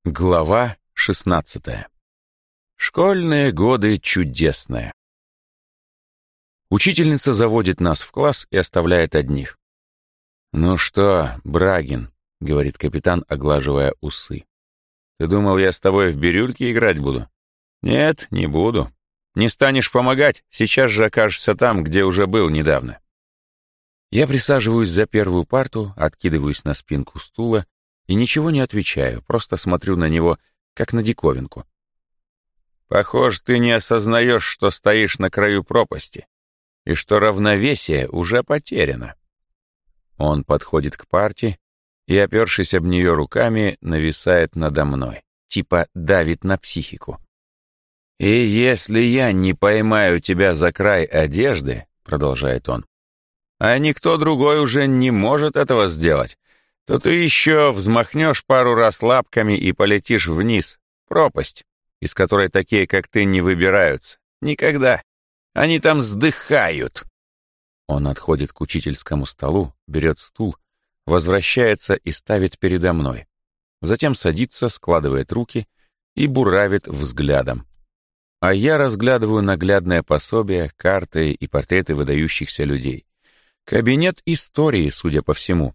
Глава 16. Школьные годы чудесные. Учительница заводит нас в класс и оставляет одних. «Ну что, Брагин», — говорит капитан, оглаживая усы, — «ты думал, я с тобой в бирюльке играть буду? Нет, не буду. Не станешь помогать, сейчас же окажешься там, где уже был недавно». Я присаживаюсь за первую парту, откидываюсь на спинку стула и ничего не отвечаю, просто смотрю на него, как на диковинку. «Похоже, ты не осознаешь, что стоишь на краю пропасти, и что равновесие уже потеряно». Он подходит к парте и, опершись об нее руками, нависает надо мной, типа давит на психику. «И если я не поймаю тебя за край одежды, — продолжает он, — а никто другой уже не может этого сделать, то ты еще взмахнешь пару раз лапками и полетишь вниз, пропасть, из которой такие, как ты, не выбираются. Никогда. Они там сдыхают». Он отходит к учительскому столу, берет стул, возвращается и ставит передо мной. Затем садится, складывает руки и буравит взглядом. А я разглядываю наглядное пособие, карты и портреты выдающихся людей. Кабинет истории, судя по всему.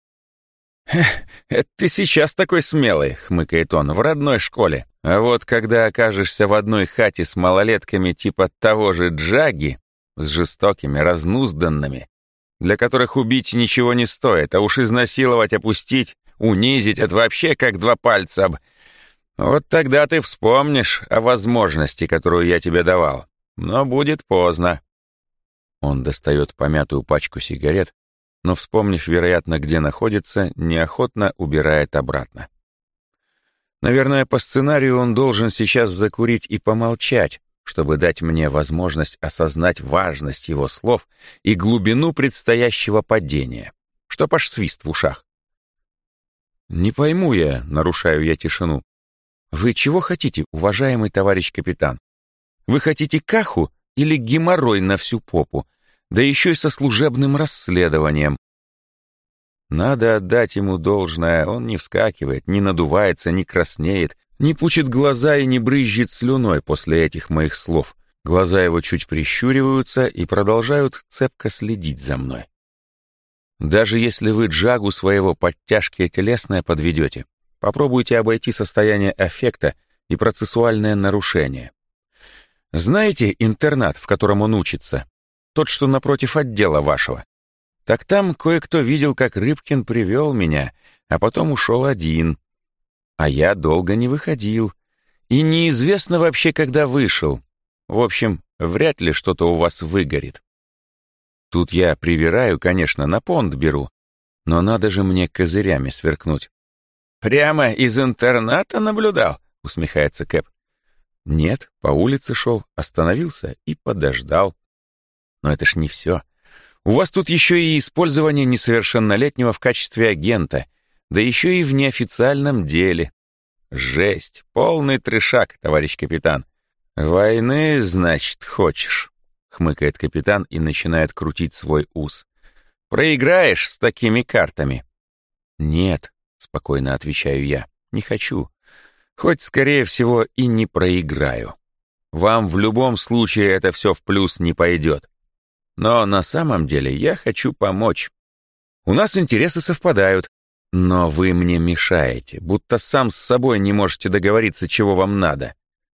«Это ты сейчас такой смелый», — хмыкает он, — «в родной школе. А вот когда окажешься в одной хате с малолетками типа того же Джаги, с жестокими, разнузданными, для которых убить ничего не стоит, а уж изнасиловать, опустить, унизить — это вообще как два пальца Вот тогда ты вспомнишь о возможности, которую я тебе давал. Но будет поздно». Он достает помятую пачку сигарет, но, вспомнив, вероятно, где находится, неохотно убирает обратно. Наверное, по сценарию он должен сейчас закурить и помолчать, чтобы дать мне возможность осознать важность его слов и глубину предстоящего падения, чтоб аж свист в ушах. «Не пойму я», — нарушаю я тишину. «Вы чего хотите, уважаемый товарищ капитан? Вы хотите каху или геморрой на всю попу? Да еще и со служебным расследованием». Надо отдать ему должное, он не вскакивает, не надувается, не краснеет, не пучит глаза и не брызжет слюной после этих моих слов. Глаза его чуть прищуриваются и продолжают цепко следить за мной. Даже если вы Джагу своего под тяжкие телесное подведете, попробуйте обойти состояние аффекта и процессуальное нарушение. Знаете интернат, в котором он учится? Тот, что напротив отдела вашего. Так там кое-кто видел, как Рыбкин привел меня, а потом ушел один. А я долго не выходил. И неизвестно вообще, когда вышел. В общем, вряд ли что-то у вас выгорит. Тут я привираю, конечно, на понт беру, но надо же мне козырями сверкнуть. «Прямо из интерната наблюдал?» — усмехается Кэп. «Нет, по улице шел, остановился и подождал». Но это ж не все. У вас тут еще и использование несовершеннолетнего в качестве агента, да еще и в неофициальном деле. Жесть, полный трешак, товарищ капитан. «Войны, значит, хочешь?» — хмыкает капитан и начинает крутить свой ус. «Проиграешь с такими картами?» «Нет», — спокойно отвечаю я, — «не хочу. Хоть, скорее всего, и не проиграю. Вам в любом случае это все в плюс не пойдет. Но на самом деле я хочу помочь. У нас интересы совпадают, но вы мне мешаете, будто сам с собой не можете договориться, чего вам надо».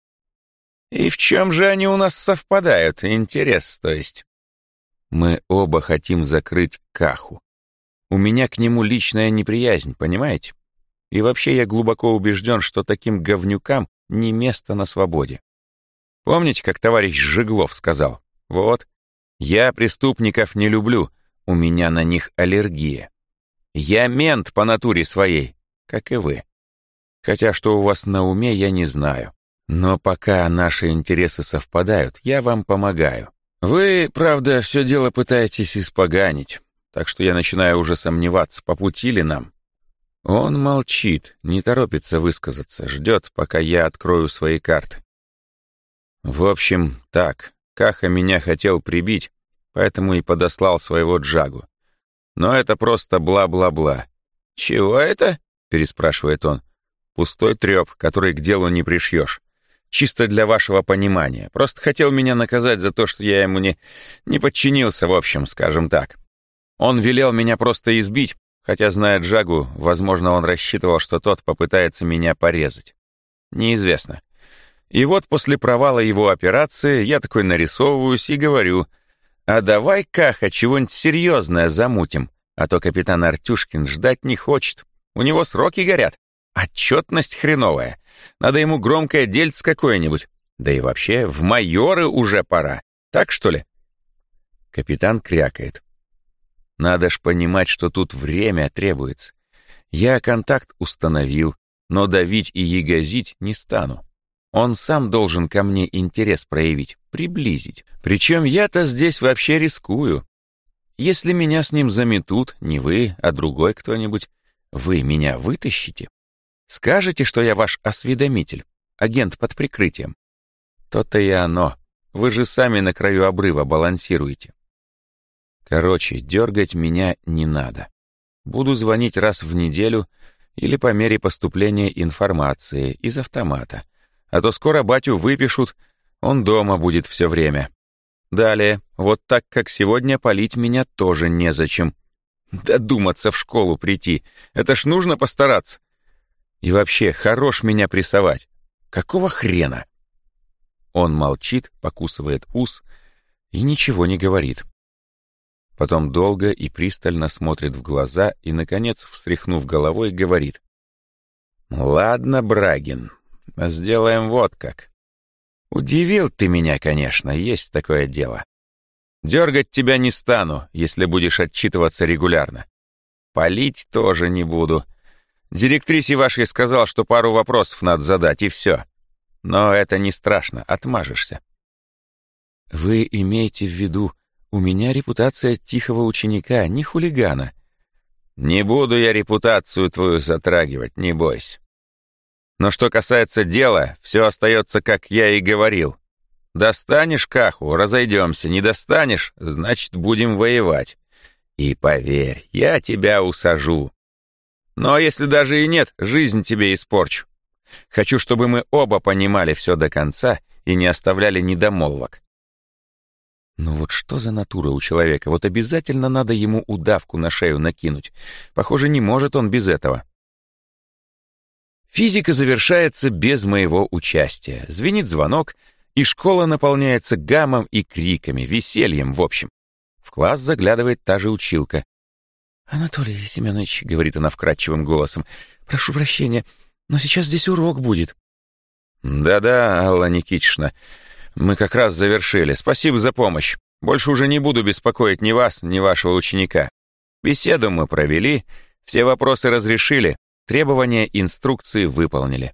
«И в чем же они у нас совпадают, интерес, то есть?» «Мы оба хотим закрыть Каху. У меня к нему личная неприязнь, понимаете? И вообще я глубоко убежден, что таким говнюкам не место на свободе. Помните, как товарищ Жиглов сказал? Вот, я преступников не люблю, у меня на них аллергия. Я мент по натуре своей, как и вы. Хотя что у вас на уме, я не знаю. Но пока наши интересы совпадают, я вам помогаю. Вы, правда, все дело пытаетесь испоганить, так что я начинаю уже сомневаться, по пути ли нам». Он молчит, не торопится высказаться, ждет, пока я открою свои карты. В общем, так, Каха меня хотел прибить, поэтому и подослал своего Джагу. Но это просто бла-бла-бла. «Чего это?» — переспрашивает он. Пустой треп, который к делу не пришьешь. Чисто для вашего понимания. Просто хотел меня наказать за то, что я ему не подчинился, в общем, скажем так. Он велел меня просто избить, хотя, зная Джагу, возможно, он рассчитывал, что тот попытается меня порезать. Неизвестно. И вот после провала его операции я такой нарисовываюсь и говорю: «А давай, Каха, чего-нибудь серьезное замутим, а то капитан Артюшкин ждать не хочет. У него сроки горят. Отчетность хреновая. Надо ему громкое дельце какое-нибудь. Да и вообще, в майоры уже пора. Так, что ли?» Капитан крякает. «Надо ж понимать, что тут время требуется. Я контакт установил, но давить и ягозить не стану. Он сам должен ко мне интерес проявить, приблизить. Причем я-то здесь вообще рискую. Если меня с ним заметут, не вы, а другой кто-нибудь, вы меня вытащите? Скажете, что я ваш осведомитель, агент под прикрытием? То-то и оно. Вы же сами на краю обрыва балансируете. Короче, дергать меня не надо. Буду звонить раз в неделю или по мере поступления информации из автомата. А то скоро батю выпишут, он дома будет все время. Далее, вот так, как сегодня, палить меня тоже незачем. Додуматься в школу прийти, это ж нужно постараться. И вообще, хорош меня прессовать. Какого хрена? Он молчит, покусывает ус и ничего не говорит. Потом долго и пристально смотрит в глаза и, наконец, встряхнув головой, говорит: «Ладно, Брагин, сделаем вот как. Удивил ты меня, конечно, есть такое дело. Дергать тебя не стану, если будешь отчитываться регулярно. Палить тоже не буду. Директрисе вашей сказал, что пару вопросов надо задать, и все. Но это не страшно, отмажешься». «Вы имеете в виду, у меня репутация тихого ученика, не хулигана?» «Не буду я репутацию твою затрагивать, не бойся. Но что касается дела, все остается, как я и говорил. Достанешь Каху — разойдемся, не достанешь — значит, будем воевать. И поверь, я тебя усажу. Но если даже и нет, жизнь тебе испорчу. Хочу, чтобы мы оба понимали все до конца и не оставляли недомолвок». Ну вот что за натура у человека? Вот обязательно надо ему удавку на шею накинуть. Похоже, не может он без этого. Физика завершается без моего участия. Звенит звонок, и школа наполняется гамом и криками, весельем, в общем. В класс заглядывает та же училка. «Анатолий Семенович», — говорит она вкрадчивым голосом, — «прошу прощения, но сейчас здесь урок будет». «Да-да, Алла Никитична, мы как раз завершили. Спасибо за помощь. Больше уже не буду беспокоить ни вас, ни вашего ученика. Беседу мы провели, все вопросы разрешили, требования инструкции выполнили».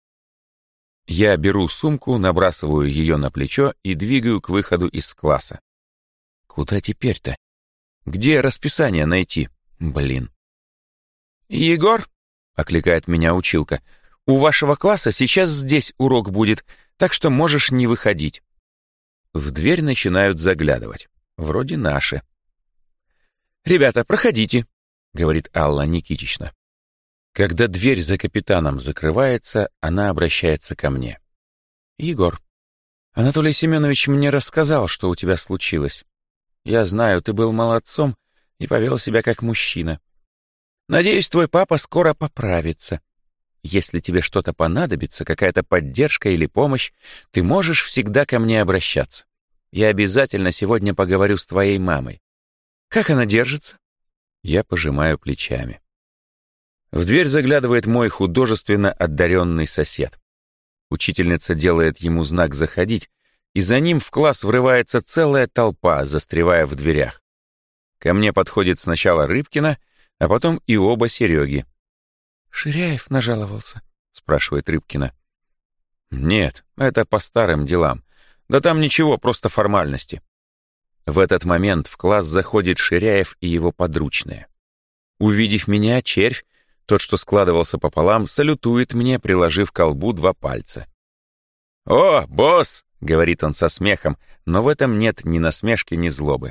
Я беру сумку, набрасываю ее на плечо и двигаю к выходу из класса. Куда теперь-то? Где расписание найти? Блин. «Егор», — окликает меня училка, — «у вашего класса сейчас здесь урок будет, так что можешь не выходить». В дверь начинают заглядывать. Вроде наши. «Ребята, проходите», — говорит Алла Никитична. Когда дверь за капитаном закрывается, она обращается ко мне. «Егор, Анатолий Семенович мне рассказал, что у тебя случилось. Я знаю, ты был молодцом и повел себя как мужчина. Надеюсь, твой папа скоро поправится. Если тебе что-то понадобится, какая-то поддержка или помощь, ты можешь всегда ко мне обращаться. Я обязательно сегодня поговорю с твоей мамой. Как она держится?» Я пожимаю плечами. В дверь заглядывает мой художественно одаренный сосед. Учительница делает ему знак «заходить», и за ним в класс врывается целая толпа, застревая в дверях. Ко мне подходит сначала Рыбкина, а потом и оба Сереги. «Ширяев нажаловался?» — спрашивает Рыбкина. «Нет, это по старым делам. Да там ничего, просто формальности». В этот момент в класс заходит Ширяев и его подручные. Увидев меня, червь, тот, что складывался пополам, салютует мне, приложив к колбу 2 пальца. «О, босс!» — говорит он со смехом, но в этом нет ни насмешки, ни злобы.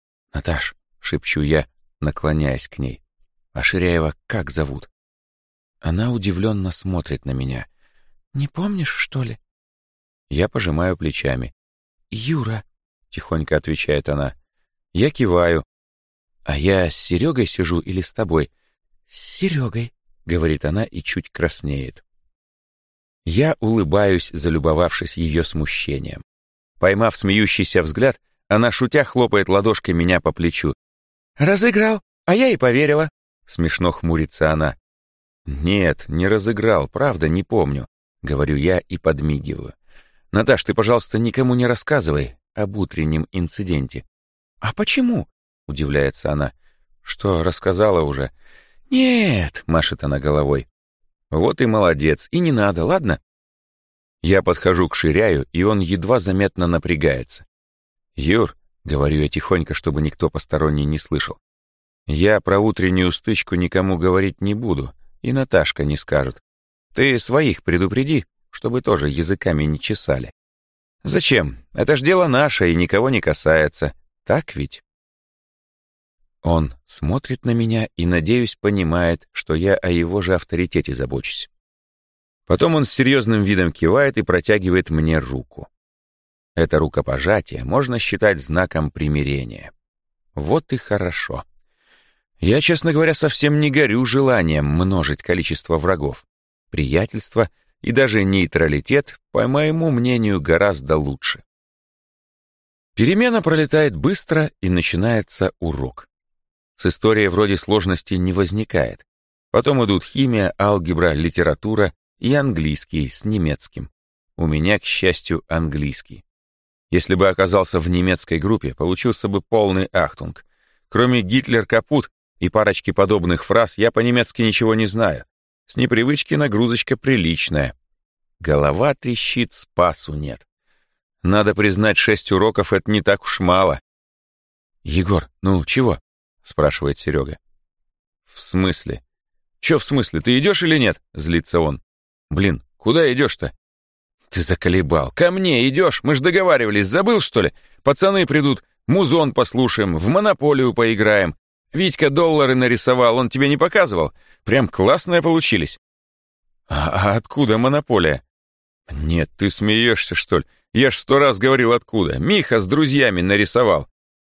«Наташ», — шепчу я, наклоняясь к ней, — «а Ширяева как зовут?» Она удивленно смотрит на меня. «Не помнишь, что ли?» Я пожимаю плечами. «Юра», — тихонько отвечает она. Я киваю. «А я с Серегой сижу или с тобой?» «С Серегой», — говорит она и чуть краснеет. Я улыбаюсь, залюбовавшись ее смущением. Поймав смеющийся взгляд, она, шутя, хлопает ладошкой меня по плечу. «Разыграл, а я и поверила», — смешно хмурится она. «Нет, не разыграл, правда, не помню», — говорю я и подмигиваю. «Наташ, ты, пожалуйста, никому не рассказывай об утреннем инциденте». «А почему?» — удивляется она. «Что, рассказала уже?» «Нет», — машет она головой. «Вот и молодец, и не надо, ладно?» Я подхожу к Ширяю, и он едва заметно напрягается. «Юр», — говорю я тихонько, чтобы никто посторонний не слышал, «я про утреннюю стычку никому говорить не буду, и Наташка не скажет. Ты своих предупреди, чтобы тоже языками не чесали. Зачем? Это ж дело наше и никого не касается. Так ведь?» Он смотрит на меня и, надеюсь, понимает, что я о его же авторитете забочусь. Потом он с серьезным видом кивает и протягивает мне руку. Это рукопожатие можно считать знаком примирения. Вот и хорошо. Я, честно говоря, совсем не горю желанием множить количество врагов. Приятельство и даже нейтралитет, по моему мнению, гораздо лучше. Перемена пролетает быстро, и начинается урок. С историей вроде сложности не возникает. Потом идут химия, алгебра, литература и английский с немецким. У меня, к счастью, английский. Если бы оказался в немецкой группе, получился бы полный ахтунг. Кроме «Гитлер капут» и парочки подобных фраз, я по-немецки ничего не знаю. С непривычки нагрузочка приличная. Голова трещит, спасу нет. Надо признать, 6 уроков — это не так уж мало. «Егор, ну чего?» — спрашивает Серега. «В смысле?» «Че в смысле, ты идешь или нет?» — злится он. «Блин, куда идешь-то?» «Ты заколебал. Ко мне идешь? Мы ж договаривались, забыл, что ли? Пацаны придут, музон послушаем, в монополию поиграем. Витька доллары нарисовал, он тебе не показывал? Прям классные получились». «А откуда монополия?» «Нет, ты смеешься, что ли? Я ж 100 раз говорил, откуда. Миха с друзьями нарисовал».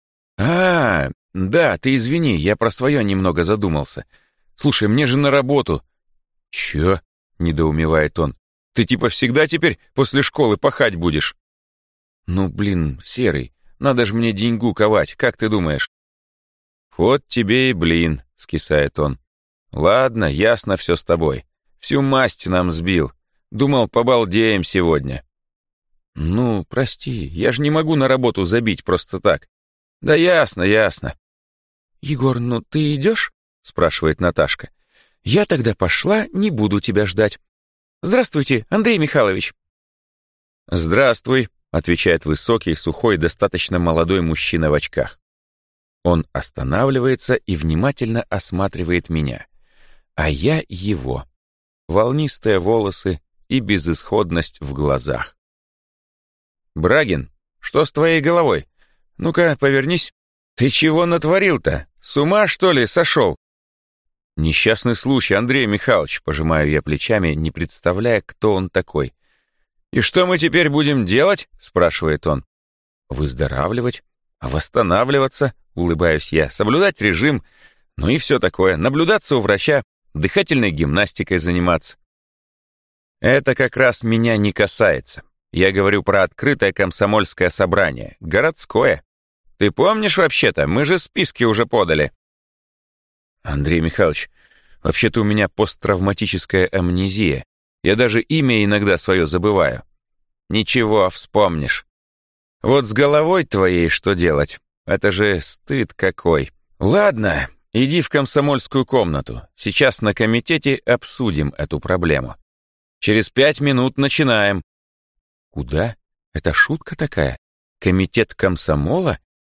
Да, ты извини, я про свое немного задумался. Слушай, мне же на работу». «Чё?» — недоумевает он. «Ты типа всегда теперь после школы пахать будешь?» «Ну, блин, Серый, надо же мне деньгу ковать, как ты думаешь?» «Вот тебе и блин», — скисает он. «Ладно, ясно все с тобой. Всю масть нам сбил. Думал, побалдеем сегодня». «Ну, прости, я же не могу на работу забить просто так». «Да ясно, ясно». «Егор, ну ты идешь?» — спрашивает Наташка. «Я тогда пошла, не буду тебя ждать. Здравствуйте, Андрей Михайлович». «Здравствуй», — отвечает высокий, сухой, достаточно молодой мужчина в очках. Он останавливается и внимательно осматривает меня. А я его. Волнистые волосы и безысходность в глазах. «Брагин, что с твоей головой? Ну-ка, повернись. Ты чего натворил-то? С ума, что ли, сошел?» «Несчастный случай, Андрей Михайлович», — пожимаю я плечами, не представляя, кто он такой. «И что мы теперь будем делать?» — спрашивает он. «Выздоравливать, восстанавливаться», — улыбаюсь я, «соблюдать режим, ну и все такое, наблюдаться у врача, дыхательной гимнастикой заниматься». «Это как раз меня не касается. Я говорю про открытое комсомольское собрание, городское. Ты помнишь вообще-то, мы же списки уже подали». «Андрей Михайлович, вообще-то у меня посттравматическая амнезия. Я даже имя иногда свое забываю». «Ничего, вспомнишь. Вот с головой твоей что делать? Это же стыд какой. Ладно, иди в комсомольскую комнату. Сейчас на комитете обсудим эту проблему. Через 5 минут начинаем». «Куда? Это шутка такая? Комитет комсомола?»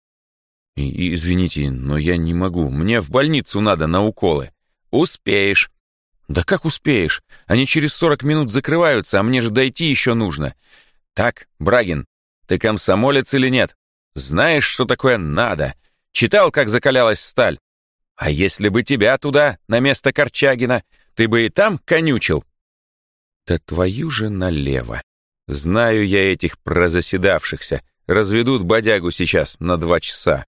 «Извините, но я не могу. Мне в больницу надо на уколы». «Успеешь». «Да как успеешь? Они через 40 минут закрываются, а мне же дойти еще нужно». «Так, Брагин, ты комсомолец или нет? Знаешь, что такое надо? Читал, как закалялась сталь? А если бы тебя туда, на место Корчагина, Ты бы и там конючил. Да твою же налево. Знаю я этих прозаседавшихся. Разведут бодягу сейчас на 2 часа.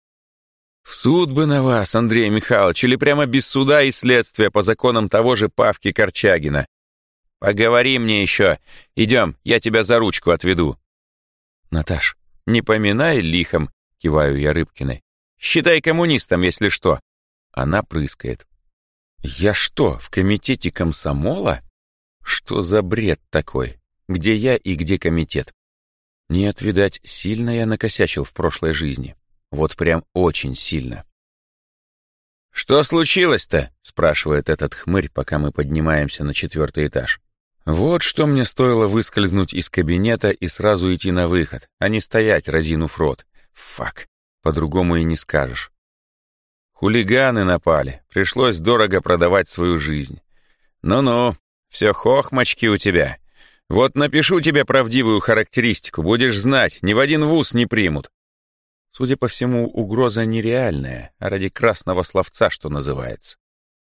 В суд бы на вас, Андрей Михайлович, или прямо без суда и следствия по законам того же Павки Корчагина. Поговори мне еще. Идем, я тебя за ручку отведу. Наташ, не поминай лихом, киваю я Рыбкиной. Считай коммунистом, если что. Она прыскает. Я что, в комитете комсомола? Что за бред такой? Где я и где комитет? Нет, видать, сильно я накосячил в прошлой жизни. Вот прям очень сильно. «Что случилось-то?» — спрашивает этот хмырь, пока мы поднимаемся на 4-й этаж. Вот что мне стоило выскользнуть из кабинета и сразу идти на выход, а не стоять, разинув рот. Фак, по-другому и не скажешь. Хулиганы напали, пришлось дорого продавать свою жизнь. Ну-ну, все хохмочки у тебя. Вот напишу тебе правдивую характеристику, будешь знать, ни в один вуз не примут. Судя по всему, угроза нереальная, а ради красного словца, что называется.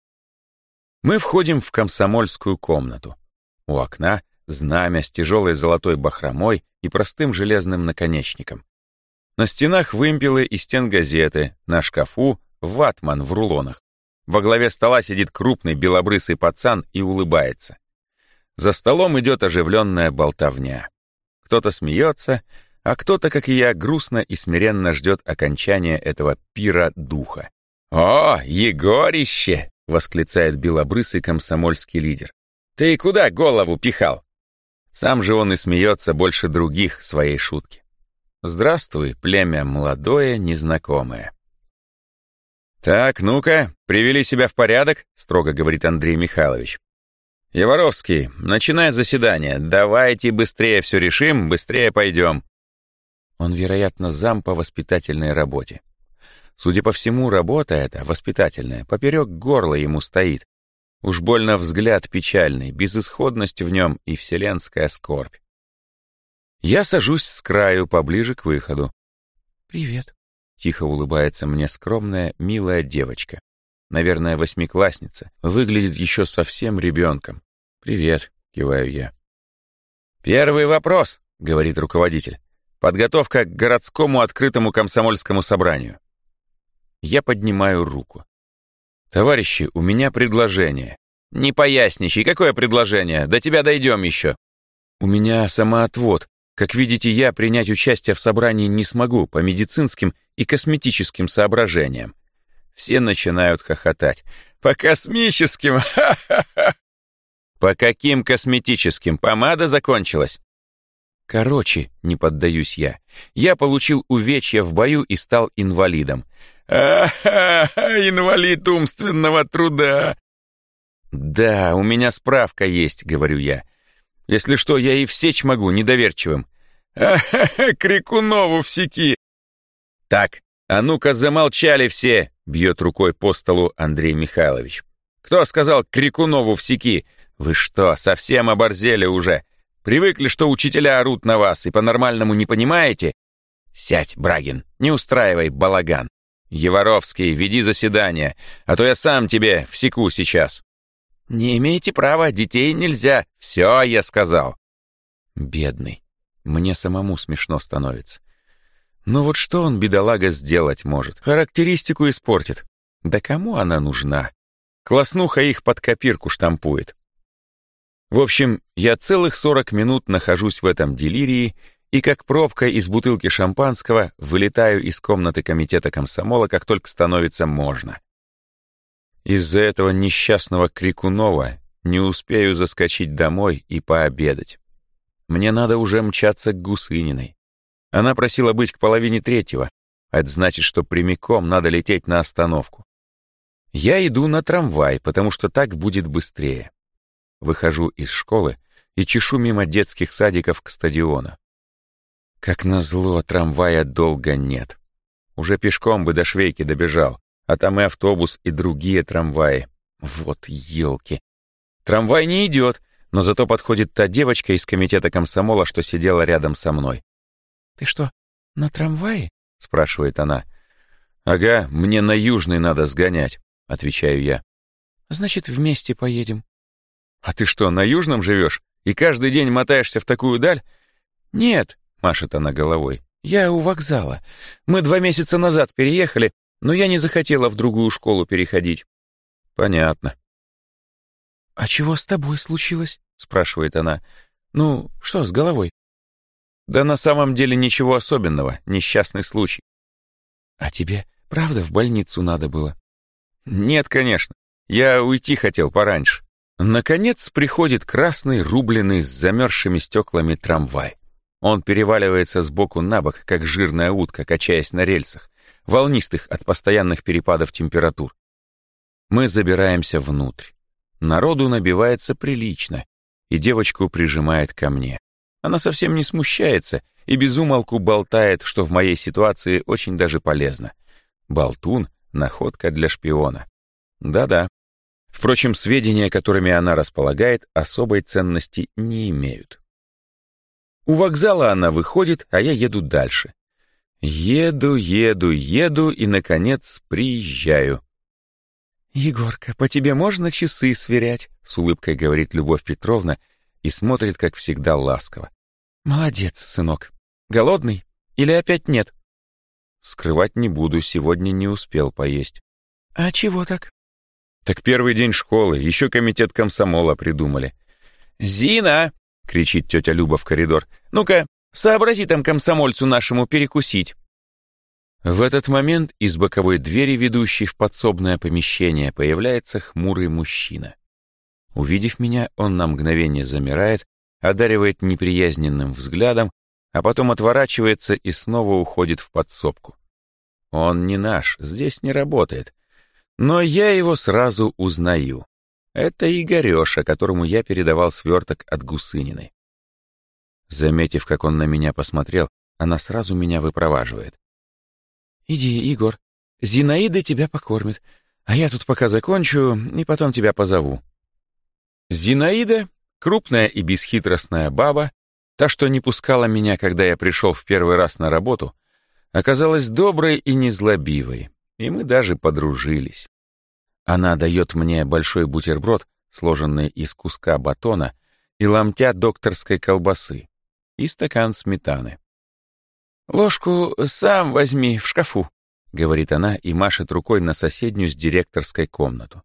Мы входим в комсомольскую комнату. У окна знамя с тяжелой золотой бахромой и простым железным наконечником. На стенах вымпелы и стенгазеты, на шкафу ватман в рулонах. Во главе стола сидит крупный белобрысый пацан и улыбается. За столом идет оживленная болтовня. Кто-то смеется, а кто-то, как и я, грустно и смиренно ждет окончания этого пира духа. «О, Егорище!» — восклицает белобрысый комсомольский лидер. «Ты куда голову пихал?» Сам же он и смеется больше других своей шутки. «Здравствуй, племя молодое, незнакомое». «Так, ну-ка, привели себя в порядок», — строго говорит Андрей Михайлович. «Яворовский, начинай заседание. Давайте быстрее все решим, быстрее пойдем». Он, вероятно, зам по воспитательной работе. Судя по всему, работа эта, воспитательная, поперек горла ему стоит. Уж больно взгляд печальный, безысходность в нем и вселенская скорбь. Я сажусь с краю, поближе к выходу. «Привет», — тихо улыбается мне скромная, милая девочка. Наверное, 8-классница, выглядит еще совсем ребенком. «Привет», — киваю я. «Первый вопрос», — говорит руководитель. «Подготовка к городскому открытому комсомольскому собранию». Я поднимаю руку. «Товарищи, у меня предложение». «Не поясничай, какое предложение? До тебя дойдем еще». «У меня самоотвод. Как видите, я принять участие в собрании не смогу по медицинским и косметическим соображениям». Все начинают хохотать. «По космическим? Ха-ха-ха!» «По каким косметическим? Помада закончилась?» «Короче, не поддаюсь я. Я получил увечья в бою и стал инвалидом». «А-ха-ха! Инвалид умственного труда!» «Да, у меня справка есть», — говорю я. «Если что, я и всечь могу недоверчивым». «А-ха-ха! Крикунову всеки!» «Так, а ну-ка замолчали все!» — бьет рукой по столу Андрей Михайлович. «Кто сказал Крикунову всеки? Вы что, совсем оборзели уже? Привыкли, что учителя орут на вас и по-нормальному не понимаете? Сядь, Брагин, не устраивай балаган. Яворовский, веди заседание, а то я сам тебе всеку сейчас». «Не имеете права, детей нельзя. Все, я сказал». Бедный. Мне самому смешно становится. Ну вот что он, бедолага, сделать может? Характеристику испортит. Да кому она нужна? Класснуха их под копирку штампует. В общем, я целых 40 минут нахожусь в этом делирии и как пробка из бутылки шампанского вылетаю из комнаты комитета комсомола, как только становится можно. Из-за этого несчастного Крикунова не успею заскочить домой и пообедать. Мне надо уже мчаться к Гусыниной. Она просила быть к 2:30, а это значит, что прямиком надо лететь на остановку. Я иду на трамвай, потому что так будет быстрее. Выхожу из школы и чешу мимо детских садиков к стадиону. Как назло, трамвая долго нет. Уже пешком бы до Швейки добежал, а там и автобус, и другие трамваи. Вот елки. Трамвай не идет, но зато подходит та девочка из комитета комсомола, что сидела рядом со мной. «Ты что, на трамвае?» — спрашивает она. «Ага, мне на Южный надо сгонять», — отвечаю я. Значит, вместе поедем. А ты что, на Южном живешь? И каждый день мотаешься в такую даль? Нет, машет она головой. Я у вокзала. Мы 2 месяца назад переехали, но я не захотела в другую школу переходить. Понятно. А чего с тобой случилось? Спрашивает она. Ну, что с головой? Да на самом деле ничего особенного, несчастный случай. А тебе правда в больницу надо было? Нет, конечно. Я уйти хотел пораньше. Наконец приходит красный, рубленый с замерзшими стеклами трамвай. Он переваливается сбоку на бок, как жирная утка, качаясь на рельсах, волнистых от постоянных перепадов температур. Мы забираемся внутрь. Народу набивается прилично, и девочку прижимает ко мне. Она совсем не смущается и без умолку болтает, что в моей ситуации очень даже полезно. Болтун — находка для шпиона. Да-да. Впрочем, сведения, которыми она располагает, особой ценности не имеют. У вокзала она выходит, а я еду дальше. Еду и, наконец, приезжаю. «Егорка, по тебе можно часы сверять?» — с улыбкой говорит Любовь Петровна и смотрит, как всегда, ласково. «Молодец, сынок. Голодный? Или опять нет?» Скрывать не буду, сегодня не успел поесть. «А чего так?» Так первый день школы, еще комитет комсомола придумали. «Зина!» — кричит тетя Люба в коридор. «Ну-ка, сообрази там комсомольцу нашему перекусить». В этот момент из боковой двери, ведущей в подсобное помещение, появляется хмурый мужчина. Увидев меня, он на мгновение замирает, одаривает неприязненным взглядом, а потом отворачивается и снова уходит в подсобку. Он не наш, здесь не работает. Но я его сразу узнаю. Это Игореша, которому я передавал сверток от Гусыниной. Заметив, как он на меня посмотрел, она сразу меня выпроваживает. «Иди, Игорь, Зинаида тебя покормит, а я тут пока закончу и потом тебя позову». Зинаида, крупная и бесхитростная баба, та, что не пускала меня, когда я пришел в первый раз на работу, оказалась доброй и незлобивой, и мы даже подружились. Она дает мне большой бутерброд, сложенный из куска батона, и ломтя докторской колбасы, и стакан сметаны. «Ложку сам возьми в шкафу», — говорит она и машет рукой на соседнюю с директорской комнату.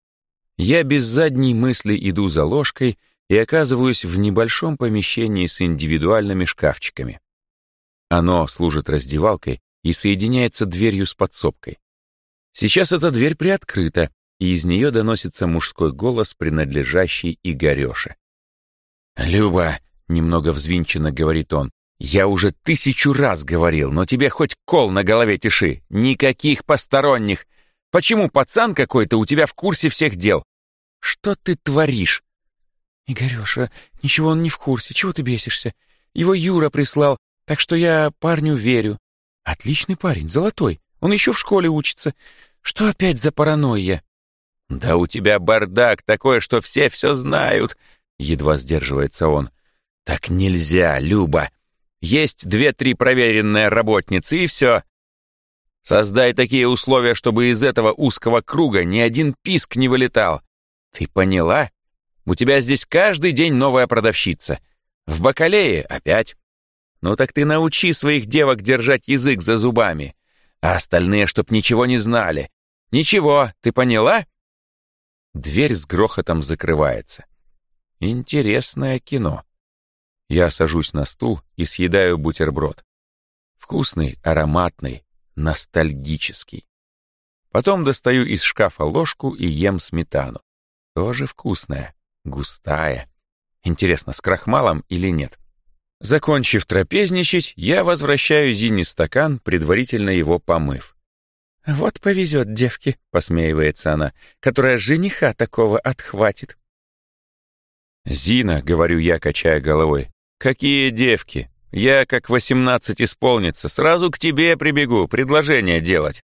Я без задней мысли иду за ложкой и оказываюсь в небольшом помещении с индивидуальными шкафчиками. Оно служит раздевалкой и соединяется дверью с подсобкой. Сейчас эта дверь приоткрыта, и из нее доносится мужской голос, принадлежащий Игорёше. «Люба», — немного взвинченно говорит он, «я уже 1000 раз говорил, но тебе хоть кол на голове тиши, никаких посторонних. Почему пацан какой-то у тебя в курсе всех дел? Что ты творишь?» «Игорёша, ничего он не в курсе, чего ты бесишься? Его Юра прислал, так что я парню верю. Отличный парень, золотой, он еще в школе учится. Что опять за паранойя?» «Да у тебя бардак такой, что все знают», — едва сдерживается он. «Так нельзя, Люба. Есть 2-3 проверенные работницы, и все. Создай такие условия, чтобы из этого узкого круга ни один писк не вылетал. Ты поняла? У тебя здесь каждый день новая продавщица. В бакалее опять. Ну так ты научи своих девок держать язык за зубами, а остальные чтоб ничего не знали. Ничего, ты поняла?» Дверь с грохотом закрывается. Интересное кино. Я сажусь на стул и съедаю бутерброд. Вкусный, ароматный, ностальгический. Потом достаю из шкафа ложку и ем сметану. Тоже вкусная, густая. Интересно, с крахмалом или нет? Закончив трапезничать, я возвращаю Зине стакан, предварительно его помыв. «Вот повезет девке», — посмеивается она, «которая жениха такого отхватит». «Зина», — говорю я, качая головой, «какие девки? Я, как 18 исполнится, сразу к тебе прибегу, предложение делать».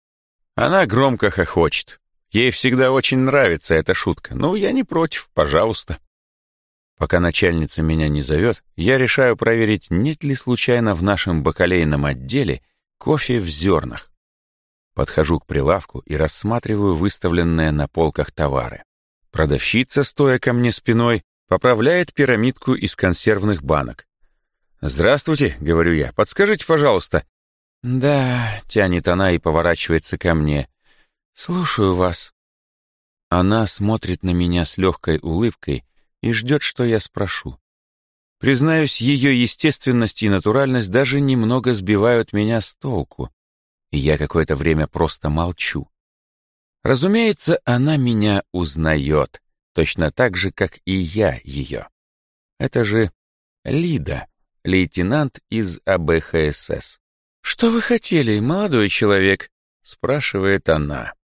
Она громко хохочет. Ей всегда очень нравится эта шутка. Ну, я не против, пожалуйста. Пока начальница меня не зовет, я решаю проверить, нет ли случайно в нашем бакалейном отделе кофе в зернах. Подхожу к прилавку и рассматриваю выставленные на полках товары. Продавщица, стоя ко мне спиной, поправляет пирамидку из консервных банок. «Здравствуйте», — говорю я, — «подскажите, пожалуйста». «Да», — тянет она и поворачивается ко мне. «Слушаю вас». Она смотрит на меня с легкой улыбкой и ждет, что я спрошу. Признаюсь, ее естественность и натуральность даже немного сбивают меня с толку, и я какое-то время просто молчу. Разумеется, она меня узнает, точно так же, как и я ее. Это же Лида, лейтенант из АБХСС. «Что вы хотели, молодой человек?» — спрашивает она.